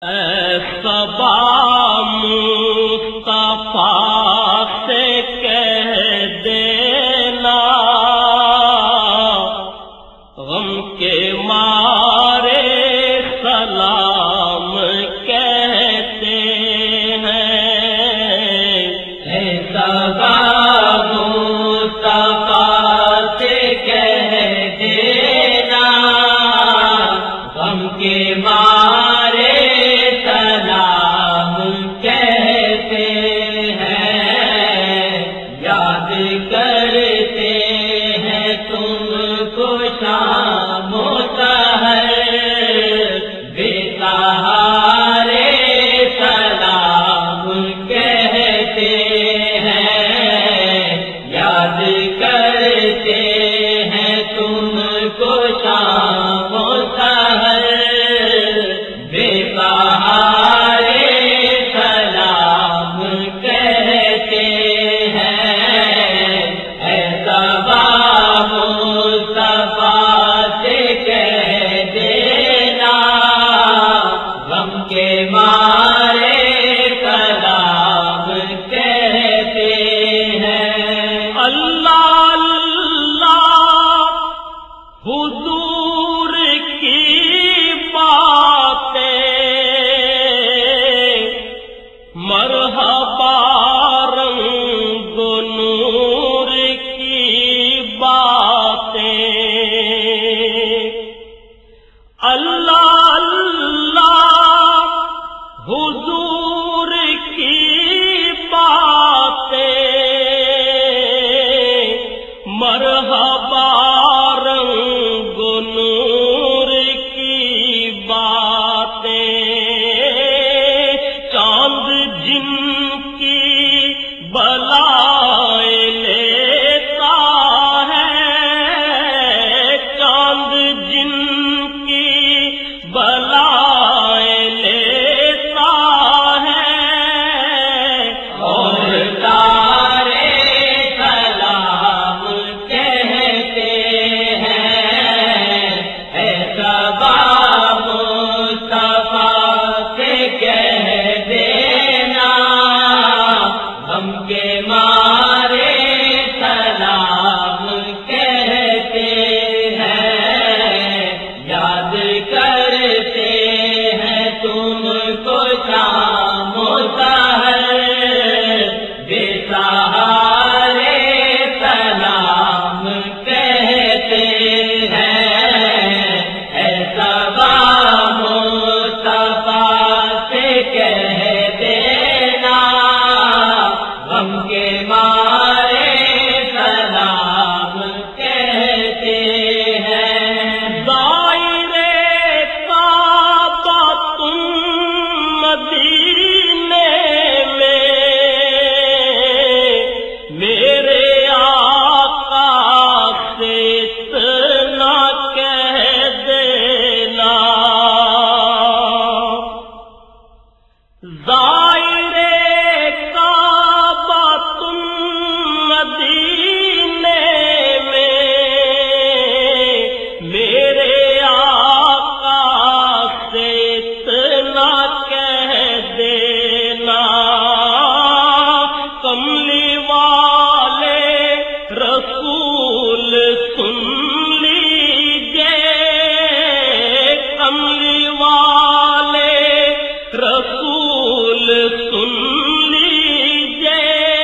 صبا مصطفیٰ سے کہہ دینا غم کے مارے سلام کہتے ہیں۔ صبا مصطفیٰ سے کہہ دینا غم کے مارے کرتے ہیں تم کو شام و سحر بے سہارے سلام کہتے ہیں، یاد کرتے ہیں تم کو شام و سحر بے سہارے سلام کہتے ہیں۔ حضور کی باتیں مرحبا رنگ و نور کی باتیں، اللہ اللہ حضور کی باتیں مرحبا نور کی باتیں، چاند جن کی بلائے لیتا ہے، چاند جن کی بلائے لیتا ہے، اور تارے سلام کہتے مارے سلام کہتے ہیں، یاد کرتے ہیں تم کو شام و سحر بے سہارے سلام کہتے ہیں۔ صبا مصطفیٰ سے کہہ دینا غم کے مارے سلام کہتے ہیں۔ دائرے کعبہ تم مدینے میں میرے آقا سے اتنا کہہ دینا، کملی والے رسول سن لیجئے، کملی والے رسول سن لیجئے،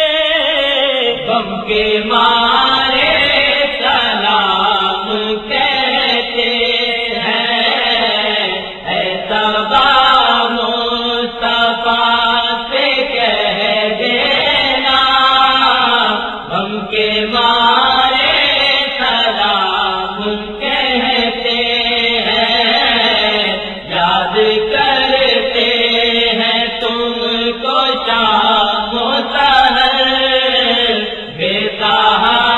غم کے مارے سلام کہتے ہیں۔ صبا مصطفیٰ سے کہہ دینا غم کے مارے سلام کہتے ہیں، یاد کرتے ہیں تم کو شام و سحر بے سہارے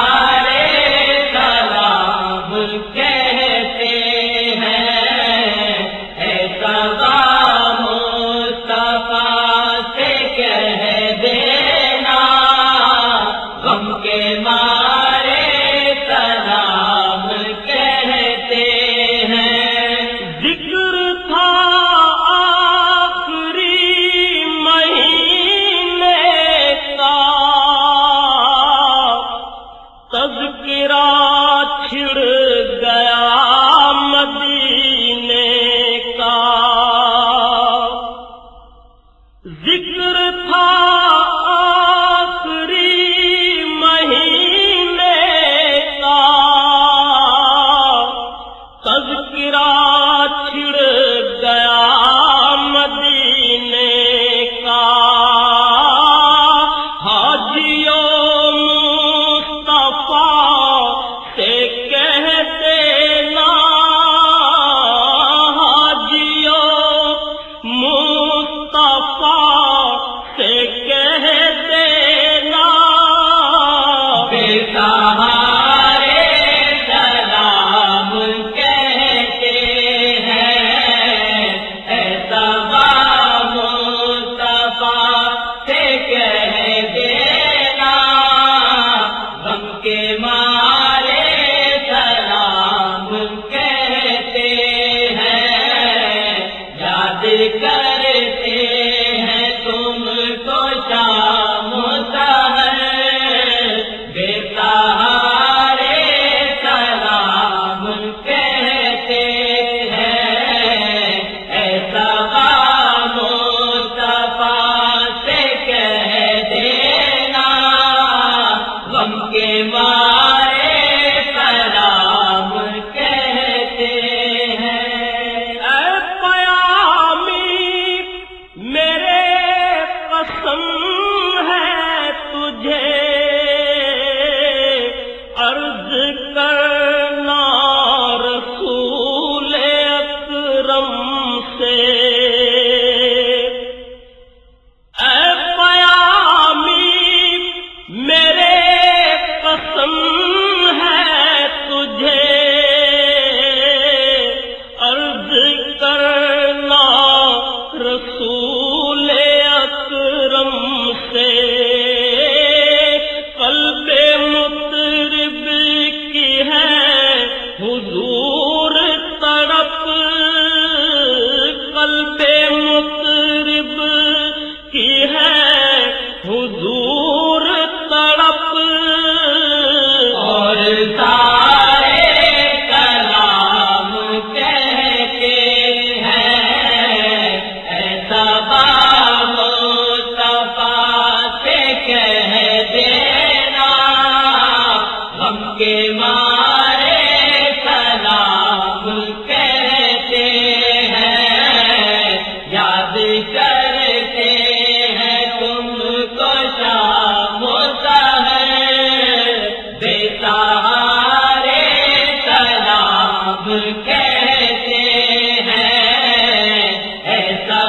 مصطفیٰ سے کہہ دینا بے سہارے سلام کہتے ہیں، ایسا مصطفیٰ سے کہہ دینا، غم کے مارے سلام کہتے ہیں، یاد کرتے ہیں تم کو شام و سحر، بے سہارے سلام کہتے ہیں، ایسا مصطفیٰ سے کہہ دینا، غم کے مارے سلام کہتے ہیں۔ اے پیامی میرے قسم ہے تجھے عرض کرنا رسول اکرم سے، اے پیامی میرے قسم ہے تجھے عرض کرنا رسول اکرم سے، قلب مطرب کی ہے حضور تڑپ، قلب مطرب کی ہے حضور تڑپ، اور سارے کلام کہتے ہیں، ایسا مصطفیٰ سے کہہ دینا، غم کے مارے سلام کہتے ہیں، یاد کرتے ہیں تم کو شام و سحر، بے سہارے سلام کہتے ہیں، ایسا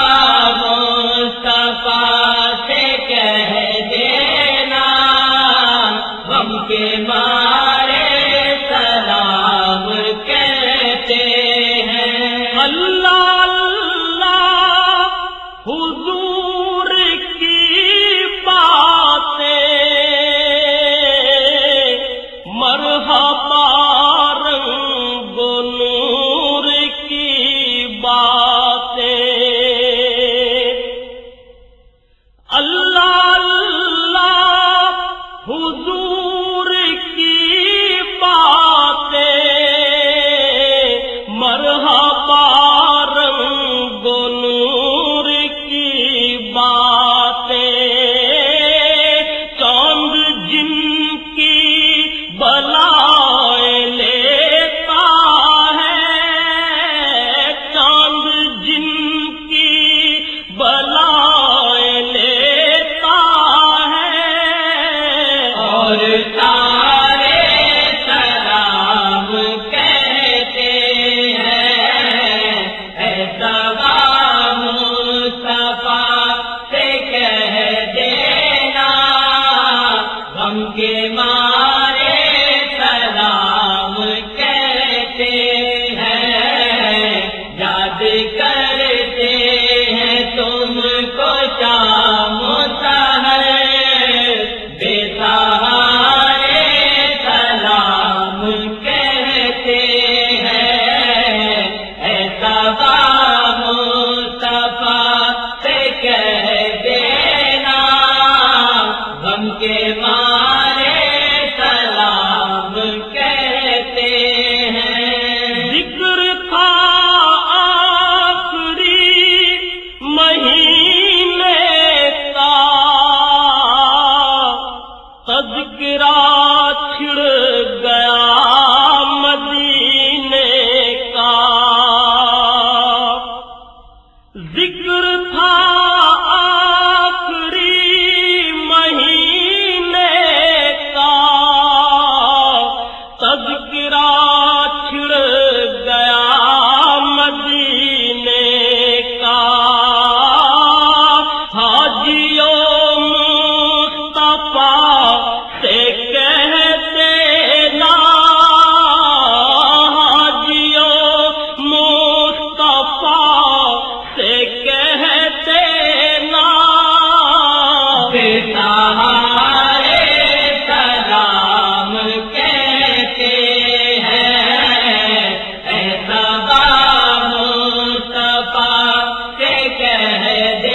مصطفیٰ سے کہہ دینا، غم کے مارے سلام کہتے ہیں۔ اللہ اللہ حضور کی باتیں مرحبا رنگ و نور کی باتیں، اللہ اللہ حضور کی باتیں مرحبا رنگ و نور کی باتیں، چاند جن کی بلائیں لیتا ہے، چاند جن کی بلائیں لیتا ہے، اور سارے سلام کہتے ہیں، ایسا مصطفیٰ سے کہہ دینا، غم کے مارے سلام کہتے ہیں، یاد کرتے ہیں تم کو شام و سحر، بے سہارے سلام کہتے ہیں، ایسا مصطفیٰ سے کہہ دینا، غم کے مارے سلام کہتے ہیں۔ ذکر تھا آخری مہینے کا، تذکرہ چھڑ گیا مدینے کا، ذکر تھا آخری مہینے کا، تذکرہ چھڑ گیا مدینے کا، ہے